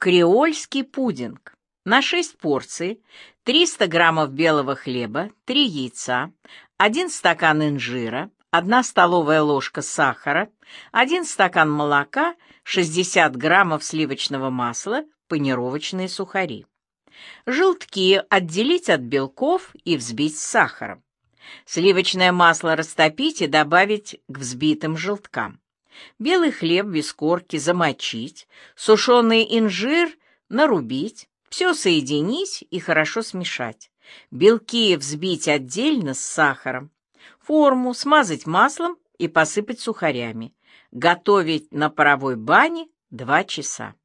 Креольский пудинг. На 6 порций 300 граммов белого хлеба, 3 яйца, 1 стакан инжира, 1 столовая ложка сахара, 1 стакан молока, 60 граммов сливочного масла, панировочные сухари. Желтки отделить от белков и взбить с сахаром. Сливочное масло растопить и добавить к взбитым желткам. Белый хлеб без корки замочить, сушеный инжир нарубить, все соединить и хорошо смешать. Белки взбить отдельно с сахаром. Форму смазать маслом и посыпать сухарями. Готовить на паровой бане 2 часа.